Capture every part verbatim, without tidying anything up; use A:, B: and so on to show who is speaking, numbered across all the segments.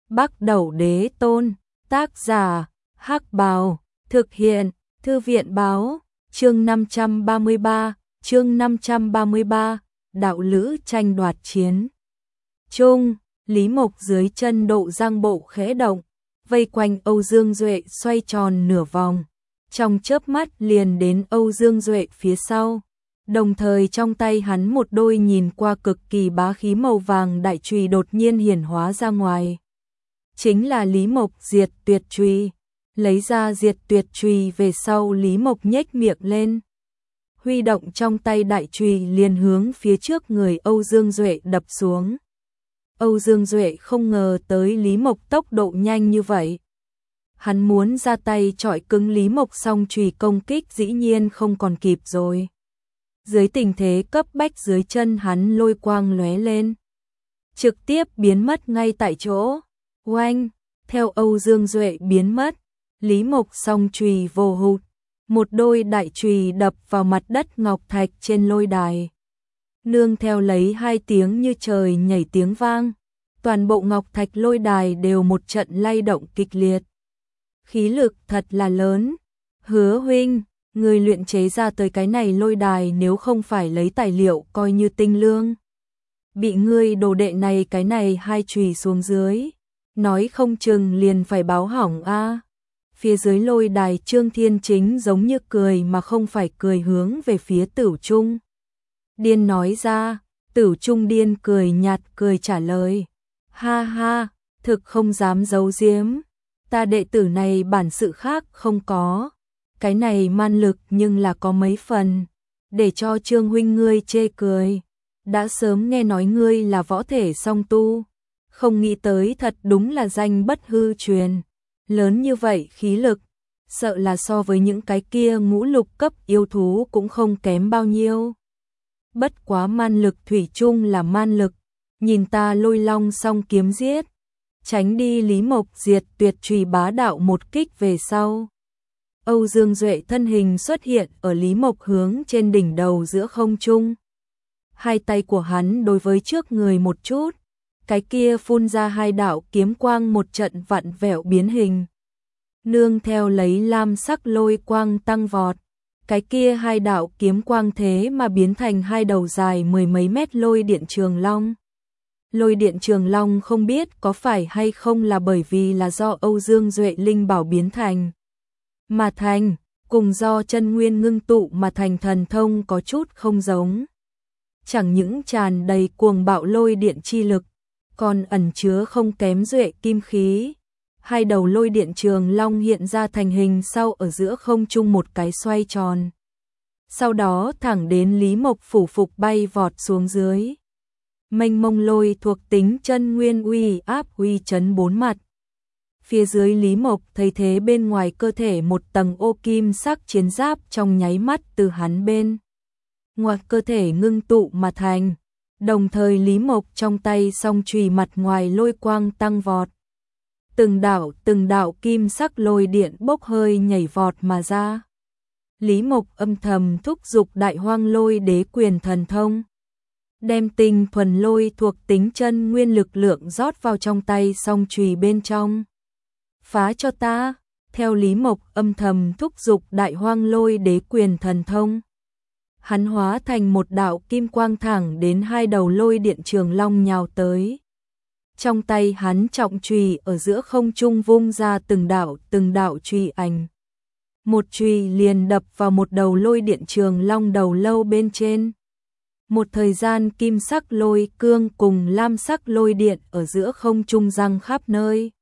A: Bắc Đẩu Đế Tôn, tác giả, Hắc Bào, thực hiện, Thư viện báo, chương năm trăm ba mươi ba, chương năm trăm ba mươi ba, đạo lữ tranh đoạt chiến. Trung, Lý Mộc dưới chân Độ Giang bộ khẽ động, vây quanh Âu Dương Duệ xoay tròn nửa vòng, trong chớp mắt liền đến Âu Dương Duệ phía sau. Đồng thời trong tay hắn một đôi nhìn qua cực kỳ bá khí màu vàng đại chùy đột nhiên hiển hóa ra ngoài. Chính là Lý Mộc diệt tuyệt chùy. Lấy ra diệt tuyệt chùy về sau, Lý Mộc nhếch miệng lên, huy động trong tay đại chùy liền hướng phía trước người Âu Dương Duệ đập xuống. Âu Dương Duệ không ngờ tới Lý Mộc tốc độ nhanh như vậy. Hắn muốn ra tay chọi cứng Lý Mộc, song chùy công kích dĩ nhiên không còn kịp rồi. Dưới tình thế cấp bách, dưới chân hắn lôi quang lóe lên, trực tiếp biến mất ngay tại chỗ. Oanh, theo Âu Dương Duệ biến mất, Lý Mộc song chùy vô hụt, một đôi đại chùy đập vào mặt đất ngọc thạch trên lôi đài. Nương theo lấy hai tiếng như trời nhảy tiếng vang, toàn bộ ngọc thạch lôi đài đều một trận lay động kịch liệt. Khí lực thật là lớn. Hứa huynh, người luyện chế ra tới cái này lôi đài nếu không phải lấy tài liệu coi như tinh lương, bị ngươi đồ đệ này cái này hai chùy xuống dưới, nói không chừng liền phải báo hỏng a. À. Phía dưới lôi đài Trương Thiên Chính giống như cười mà không phải cười, hướng về phía Tửu Trung Điên nói ra. Tửu Trung Điên cười nhạt cười trả lời, ha ha, thực không dám giấu giếm, ta đệ tử này bản sự khác không có, cái này man lực nhưng là có mấy phần, để cho Trương huynh ngươi chê cười. Đã sớm nghe nói ngươi là võ thể song tu, không nghĩ tới thật đúng là danh bất hư truyền, lớn như vậy khí lực, sợ là so với những cái kia ngũ lục cấp yêu thú cũng không kém bao nhiêu. Bất quá man lực thủy chung là man lực, nhìn ta Lôi Long song kiếm giết, tránh đi. Lý Mộc diệt tuyệt chùy bá đạo một kích về sau, Âu Dương Duệ thân hình xuất hiện ở Lý Mộc hướng trên đỉnh đầu giữa không trung. Hai tay của hắn đối với trước người một chút, cái kia phun ra hai đạo kiếm quang một trận vặn vẹo biến hình. Nương theo lấy lam sắc lôi quang tăng vọt, cái kia hai đạo kiếm quang thế mà biến thành hai đầu dài mười mấy mét lôi điện trường long. Lôi điện trường long không biết có phải hay không là bởi vì là do Âu Dương Duệ linh bảo biến thành mà thành, cùng do chân nguyên ngưng tụ mà thành thần thông có chút không giống. Chẳng những tràn đầy cuồng bạo lôi điện chi lực, còn ẩn chứa không kém Duệ kim khí. Hai đầu lôi điện trường long hiện ra thành hình sau ở giữa không trung một cái xoay tròn, sau đó thẳng đến Lý Mộc phủ phục bay vọt xuống dưới. Mênh mông lôi thuộc tính chân nguyên uy áp uy chấn bốn mặt. Phía dưới Lý Mộc thấy thế, bên ngoài cơ thể một tầng ô kim sắc chiến giáp trong nháy mắt từ hắn bên ngoài cơ thể ngưng tụ mà thành. Đồng thời Lý Mộc trong tay song chùy mặt ngoài lôi quang tăng vọt, từng đạo từng đạo kim sắc lôi điện bốc hơi nhảy vọt mà ra. Lý Mộc âm thầm thúc giục Đại Hoang Lôi Đế Quyền thần thông, đem tinh thuần lôi thuộc tính chân nguyên lực lượng rót vào trong tay song chùy bên trong. Phá cho ta. Theo Lý Mộc âm thầm thúc giục Đại Hoang Lôi Đế Quyền thần thông, hắn hóa thành một đạo kim quang thẳng đến hai đầu lôi điện trường long nhào tới. Trong tay hắn trọng chùy ở giữa không trung vung ra từng đạo từng đạo chùy ảnh, một chùy liền đập vào một đầu lôi điện trường long đầu lâu bên trên. Một thời gian kim sắc lôi cương cùng lam sắc lôi điện ở giữa không trung giăng khắp nơi.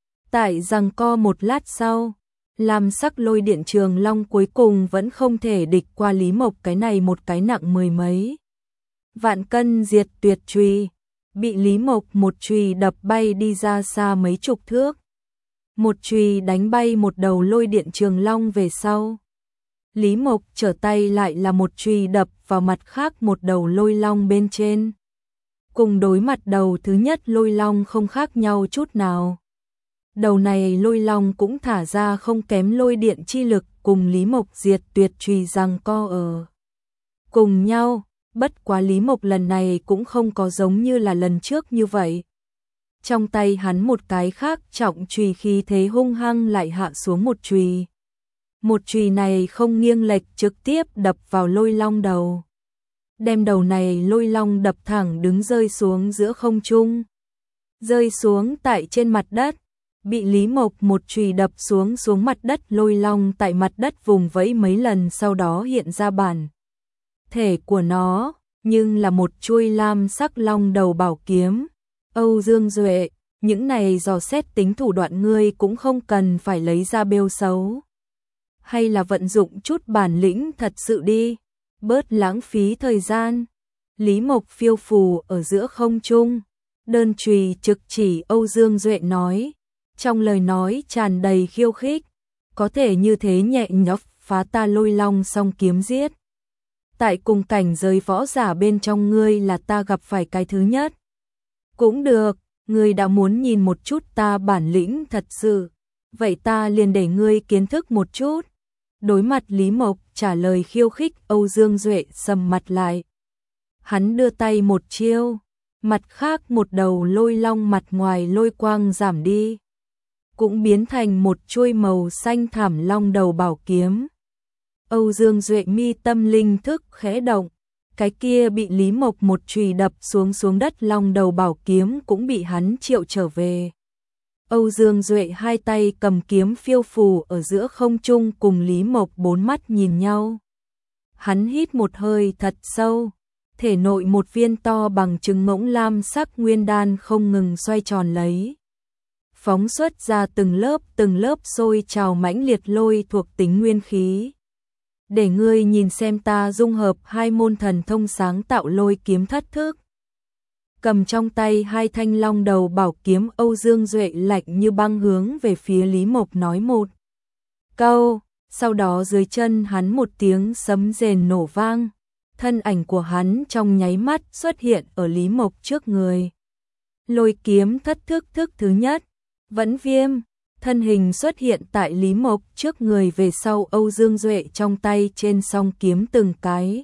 A: Tại giằng co một lát sau, lam sắc lôi điện trường long cuối cùng vẫn không thể địch qua Lý Mộc cái này một cái nặng mười mấy vạn cân diệt tuyệt chùy, bị Lý Mộc một chùy đập bay đi ra xa mấy chục thước. Một chùy đánh bay một đầu lôi điện trường long về sau, Lý Mộc trở tay lại là một chùy đập vào mặt khác một đầu lôi long bên trên. Cùng đối mặt đầu thứ nhất lôi long không khác nhau chút nào. Đầu này lôi long cũng thả ra không kém lôi điện chi lực, cùng Lý Mộc diệt tuyệt chùy giằng co ở cùng nhau. Bất quá Lý Mộc lần này cũng không có giống như là lần trước như vậy, Trong tay hắn một cái khác trọng chùy khí thế hung hăng lại hạ xuống một chùy. Một chùy này không nghiêng lệch trực tiếp đập vào Lôi Long đầu. Đem đầu này Lôi Long đập thẳng đứng rơi xuống giữa không trung. Rơi xuống tại trên mặt đất, bị Lý Mộc một chùy đập xuống xuống mặt đất. Lôi Long tại mặt đất vùng vẫy mấy lần, sau đó hiện ra bản thể của nó, nhưng là một chuôi lam sắc long đầu bảo kiếm. Âu Dương Duệ, những này dò xét tính thủ đoạn ngươi cũng không cần phải lấy ra bêu xấu. Hay là vận dụng chút bản lĩnh thật sự đi, bớt lãng phí thời gian. Lý Mộc phiêu phù ở giữa không trung, đơn chùy trực chỉ Âu Dương Duệ nói, trong lời nói tràn đầy khiêu khích, có thể như thế nhẹ nhõm phá ta Lôi Long song kiếm giết. Tại cùng cảnh giới võ giả bên trong ngươi là ta gặp phải cái thứ nhất. Cũng được, ngươi đã muốn nhìn một chút ta bản lĩnh thật sự, vậy ta liền để ngươi kiến thức một chút. Đối mặt Lý Mộc trả lời khiêu khích, Âu Dương Duệ sầm mặt lại. Hắn đưa tay một chiêu, mặt khác một đầu Lôi Long mặt ngoài lôi quang giảm đi, cũng biến thành một chuôi màu xanh thảm long đầu bảo kiếm. Âu Dương Duệ mi tâm linh thức khẽ động, cái kia bị Lý Mộc một chùy đập xuống xuống đất long đầu bảo kiếm cũng bị hắn triệu trở về. Âu Dương Duệ hai tay cầm kiếm phiêu phù ở giữa không trung, cùng Lý Mộc bốn mắt nhìn nhau. Hắn hít một hơi thật sâu, thể nội một viên to bằng trứng ngỗng lam sắc nguyên đan không ngừng xoay tròn lấy, phóng xuất ra từng lớp từng lớp sôi trào mãnh liệt lôi thuộc tính nguyên khí. Để ngươi nhìn xem ta dung hợp hai môn thần thông sáng tạo lôi kiếm thất thức. Cầm trong tay hai thanh long đầu bảo kiếm, Âu Dương Duệ lạnh như băng hướng về phía Lý Mộc nói một câu, sau đó dưới chân hắn một tiếng sấm rền nổ vang, thân ảnh của hắn trong nháy mắt xuất hiện ở Lý Mộc trước người. Lôi kiếm thất thức thức thứ nhất, Vẫn Viêm, thân hình xuất hiện tại Lý Mộc trước người, về sau Âu Dương Duệ trong tay trên song kiếm từng cái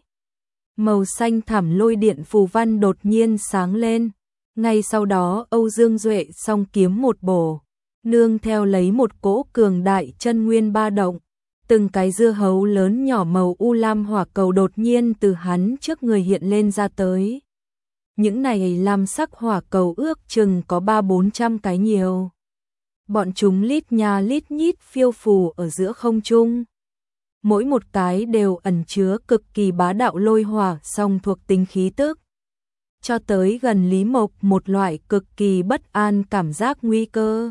A: màu xanh thẳm lôi điện phù văn đột nhiên sáng lên. Ngay sau đó Âu Dương Duệ song kiếm một bổ, nương theo lấy một cỗ cường đại chân nguyên ba động, từng cái dưa hấu lớn nhỏ màu u lam hỏa cầu đột nhiên từ hắn trước người hiện lên ra tới. Những này lam sắc hỏa cầu ước chừng có ba bốn trăm cái nhiều. Bọn chúng lít nha lít nhít phiêu phù ở giữa không trung. Mỗi một cái đều ẩn chứa cực kỳ bá đạo lôi hỏa song thuộc tính khí tức, cho tới gần Lý Mộc một loại cực kỳ bất an cảm giác nguy cơ.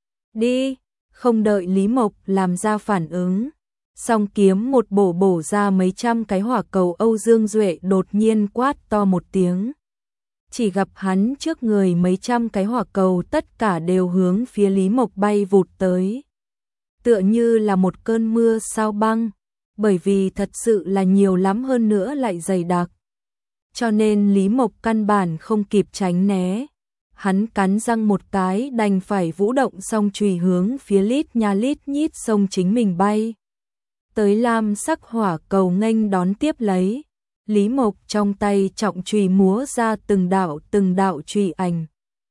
A: Đi, không đợi Lý Mộc làm ra phản ứng, song kiếm một bổ bổ ra mấy trăm cái hỏa cầu. Âu Dương Duệ đột nhiên quát to một tiếng, chỉ gặp hắn trước người mấy trăm cái hỏa cầu tất cả đều hướng phía Lý Mộc bay vụt tới, tựa như là một cơn mưa sao băng, bởi vì thật sự là nhiều lắm, hơn nữa lại dày đặc, cho nên Lý Mộc căn bản không kịp tránh né. Hắn cắn răng một cái đành phải vũ động song chùy hướng phía lít nha lít nhít sông chính mình bay tới lam sắc hỏa cầu nghênh đón tiếp lấy. Lý Mộc trong tay trọng chùy múa ra từng đạo từng đạo chùy ảnh.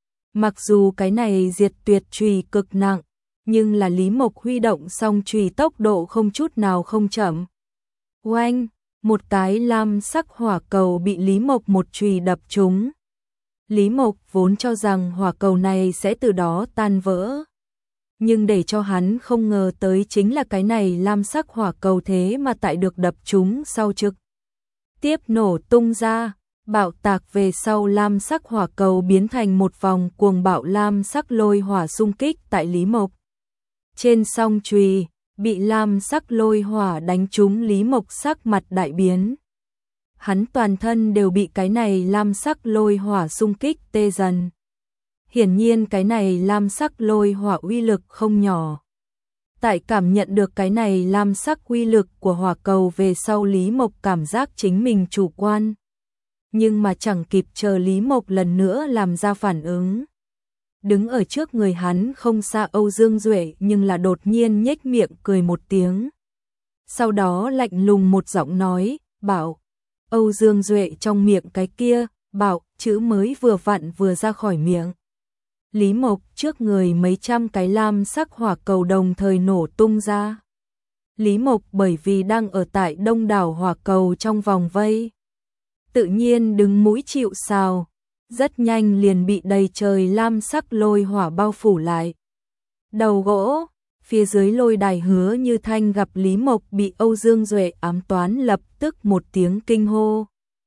A: Mặc dù cái này diệt tuyệt chùy cực nặng, nhưng là Lý Mộc huy động song chùy tốc độ không chút nào không chậm. Oanh, một cái lam sắc hỏa cầu bị Lý Mộc một chùy đập trúng. Lý Mộc vốn cho rằng hỏa cầu này sẽ từ đó tan vỡ, nhưng để cho hắn không ngờ tới chính là cái này lam sắc hỏa cầu thế mà tại được đập trúng sau trực tiếp nổ tung ra, bạo tạc về sau lam sắc hỏa cầu biến thành một vòng cuồng bạo lam sắc lôi hỏa xung kích tại Lý Mộc. Trên song chùy, bị lam sắc lôi hỏa đánh trúng, Lý Mộc sắc mặt đại biến. Hắn toàn thân đều bị cái này lam sắc lôi hỏa xung kích tê dần. Hiển nhiên cái này lam sắc lôi hỏa uy lực không nhỏ. Tại cảm nhận được cái này lam sắc uy lực của hỏa cầu về sau, Lý Mộc cảm giác chính mình chủ quan. Nhưng mà chẳng kịp chờ Lý Mộc lần nữa làm ra phản ứng. Đứng ở trước người hắn không xa Âu Dương Duệ nhưng là đột nhiên nhếch miệng cười một tiếng. Sau đó lạnh lùng một giọng nói, bảo. Âu Dương Duệ trong miệng cái kia, bảo, chữ mới vừa vặn vừa ra khỏi miệng. Lý Mộc trước người mấy trăm cái lam sắc hỏa cầu đồng thời nổ tung ra. Lý Mộc bởi vì đang ở tại đông đảo hỏa cầu trong vòng vây, tự nhiên đứng mũi chịu sào, rất nhanh liền bị đầy trời lam sắc lôi hỏa bao phủ lại. Đầu gỗ, phía dưới lôi đài Hứa Như Thanh gặp Lý Mộc bị Âu Dương Duệ ám toán lập tức một tiếng kinh hô.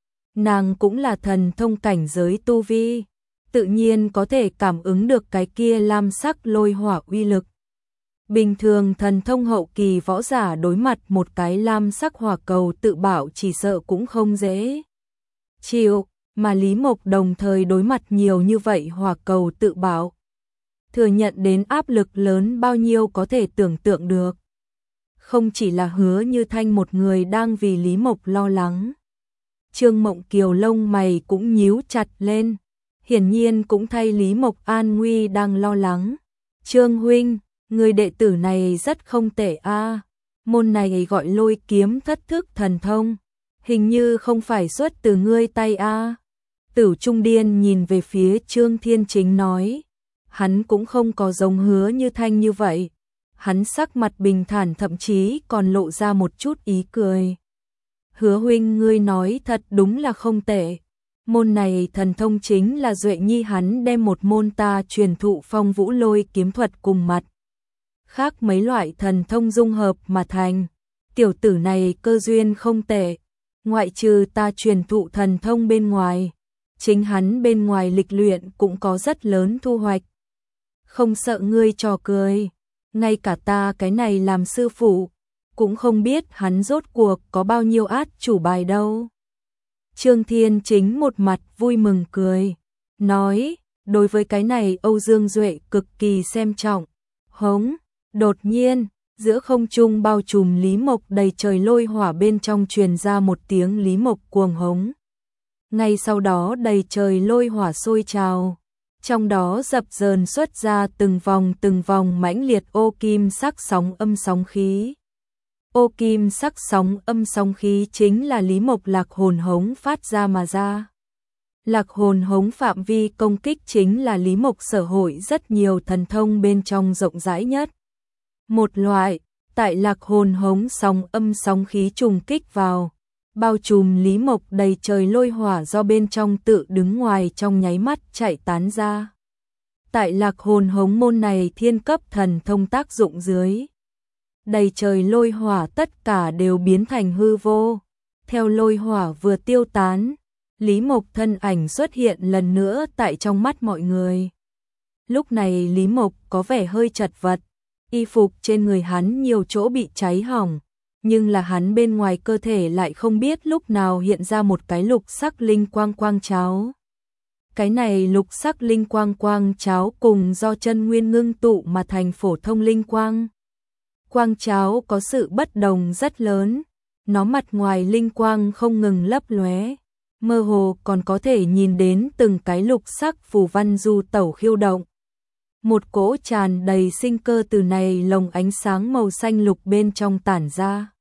A: Nàng cũng là thần thông cảnh giới tu vi, tự nhiên có thể cảm ứng được cái kia lam sắc lôi hỏa uy lực. Bình thường thần thông hậu kỳ võ giả đối mặt một cái lam sắc hỏa cầu tự bảo chỉ sợ cũng không dễ chịu, mà Lý Mộc đồng thời đối mặt nhiều như vậy hỏa cầu tự bảo, thừa nhận đến áp lực lớn bao nhiêu có thể tưởng tượng được. Không chỉ là Hứa Như Thanh một người đang vì Lý Mộc lo lắng. Trương Mộng Kiều lông mày cũng nhíu chặt lên, hiển nhiên cũng thay Lý Mộc an nguy đang lo lắng. Trương huynh, người đệ tử này rất không tệ a. Môn này gọi Lôi Kiếm Thất Thức thần thông, hình như không phải xuất từ ngươi tay a. Tử Trung Điên nhìn về phía Trương Thiên Chính nói, hắn cũng không có giống Hứa Như Thanh như vậy. Hắn sắc mặt bình thản, thậm chí còn lộ ra một chút ý cười. Hứa huynh, ngươi nói thật đúng là không tệ. Môn này thần thông chính là Duệ Nhi hắn đem một môn ta truyền thụ Phong Vũ Lôi kiếm thuật cùng mặt khác mấy loại thần thông dung hợp mà thành. Tiểu tử này cơ duyên không tệ, ngoại trừ ta truyền thụ thần thông bên ngoài, chính hắn bên ngoài lịch luyện cũng có rất lớn thu hoạch. Không sợ ngươi trò cười, ngay cả ta cái này làm sư phụ cũng không biết hắn rốt cuộc có bao nhiêu át chủ bài đâu. Trương Thiên Chính một mặt vui mừng cười, nói, đối với cái này Âu Dương Duệ cực kỳ xem trọng. Hống, đột nhiên, giữa không trung bao trùm Lý Mộc đầy trời lôi hỏa bên trong truyền ra một tiếng Lý Mộc cuồng hống. Ngay sau đó đầy trời lôi hỏa sôi trào, trong đó dập dờn xuất ra từng vòng từng vòng mãnh liệt ô kim sắc sóng âm sóng khí. Ô kim sắc sóng âm sóng khí chính là Lý Mộc lạc hồn hống phát ra mà ra. Lạc hồn hống phạm vi công kích chính là Lý Mộc sở hội rất nhiều thần thông bên trong rộng rãi nhất. Một loại, tại lạc hồn hống sóng âm sóng khí trùng kích vào, bao trùm Lý Mộc đầy trời lôi hỏa do bên trong tự đứng ngoài trong nháy mắt chạy tán ra. Tại lạc hồn hống môn này thiên cấp thần thông tác dụng dưới, đầy trời lôi hỏa tất cả đều biến thành hư vô. Theo lôi hỏa vừa tiêu tán, Lý Mộc thân ảnh xuất hiện lần nữa tại trong mắt mọi người. Lúc này Lý Mộc có vẻ hơi chật vật, y phục trên người hắn nhiều chỗ bị cháy hỏng, nhưng là hắn bên ngoài cơ thể lại không biết lúc nào hiện ra một cái lục sắc linh quang quang cháo. Cái này lục sắc linh quang quang cháo cùng do chân nguyên ngưng tụ mà thành phổ thông linh quang. Quang cháo có sự bất đồng rất lớn, nó mặt ngoài linh quang không ngừng lấp lóe, mơ hồ còn có thể nhìn đến từng cái lục sắc phù văn du tẩu khiêu động. Một cỗ tràn đầy sinh cơ từ này lồng ánh sáng màu xanh lục bên trong tản ra,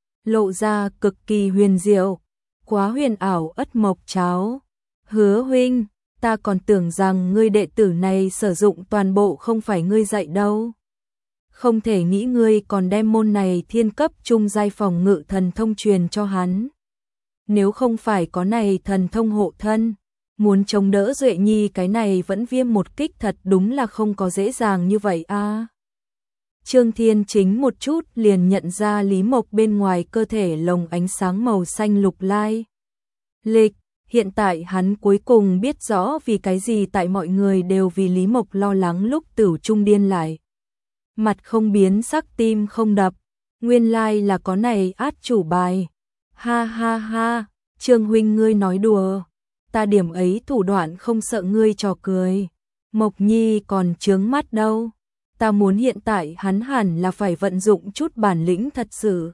A: lộ ra cực kỳ huyền diệu, quá huyền ảo ất mộc cháo. Hứa huynh, ta còn tưởng rằng ngươi đệ tử này sử dụng toàn bộ không phải ngươi dạy đâu. Không thể nghĩ ngươi còn đem môn này thiên cấp trung giai phòng ngự thần thông truyền cho hắn. Nếu không phải có này thần thông hộ thân, muốn chống đỡ Duệ Nhi cái này vẫn viêm một kích thật đúng là không có dễ dàng như vậy a. À. Trương Thiên Chính một chút liền nhận ra Lý Mộc bên ngoài cơ thể lồng ánh sáng màu xanh lục lai lịch. Hiện tại hắn cuối cùng biết rõ vì cái gì tại mọi người đều vì Lý Mộc lo lắng lúc Tử Trung Điên lại. Mặt không biến sắc tim không đập, nguyên lai là có này át chủ bài. Ha ha ha, Trương huynh ngươi nói đùa, ta điểm ấy thủ đoạn không sợ ngươi trò cười. Mộc Nhi còn chướng mắt đâu, ta muốn hiện tại hắn hẳn là phải vận dụng chút bản lĩnh thật sự.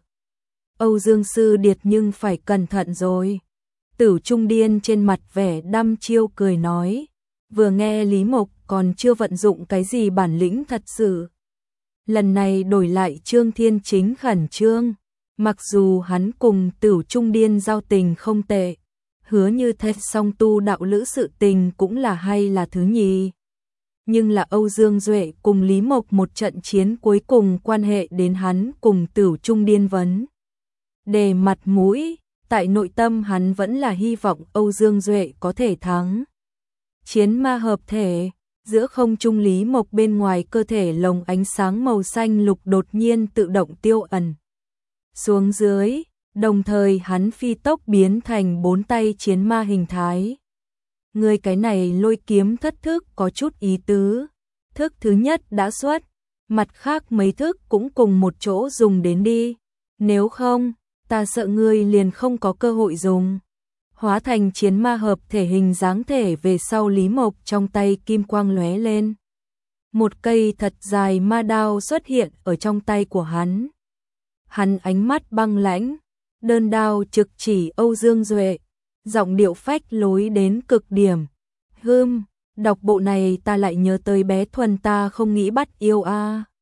A: Âu Dương Sư Điệt nhưng phải cẩn thận rồi. Tử Trung Điên trên mặt vẻ đăm chiêu cười nói, vừa nghe Lý Mộc còn chưa vận dụng cái gì bản lĩnh thật sự. Lần này đổi lại Trương Thiên Chính khẩn trương, mặc dù hắn cùng Tử Trung Điên giao tình không tệ, Hứa Như Thanh song tu đạo lữ sự tình cũng là hay là thứ nhì. nhưng là Âu Dương Duệ cùng Lý Mộc một trận chiến cuối cùng quan hệ đến hắn cùng Tửu Trung Điên vấn. Đề mặt mũi, tại nội tâm hắn vẫn là hy vọng Âu Dương Duệ có thể thắng. Chiến ma hợp thể, giữa không trung Lý Mộc bên ngoài cơ thể lồng ánh sáng màu xanh lục đột nhiên tự động tiêu ẩn xuống dưới, đồng thời hắn phi tốc biến thành bốn tay chiến ma hình thái. Người cái này lôi kiếm thất thức có chút ý tứ, thức thứ nhất đã xuất, mặt khác mấy thức cũng cùng một chỗ dùng đến đi, nếu không, ta sợ ngươi liền không có cơ hội dùng. Hóa thành chiến ma hợp thể hình dáng thể về sau Lý Mộc trong tay kim quang lóe lên. Một cây thật dài ma đao xuất hiện ở trong tay của hắn. Hắn ánh mắt băng lãnh, đơn đao trực chỉ Âu Dương Duệ, giọng điệu phách lối đến cực điểm. Hừm, đọc bộ này ta lại nhớ tới bé Thuần ta không nghĩ bắt yêu a. À.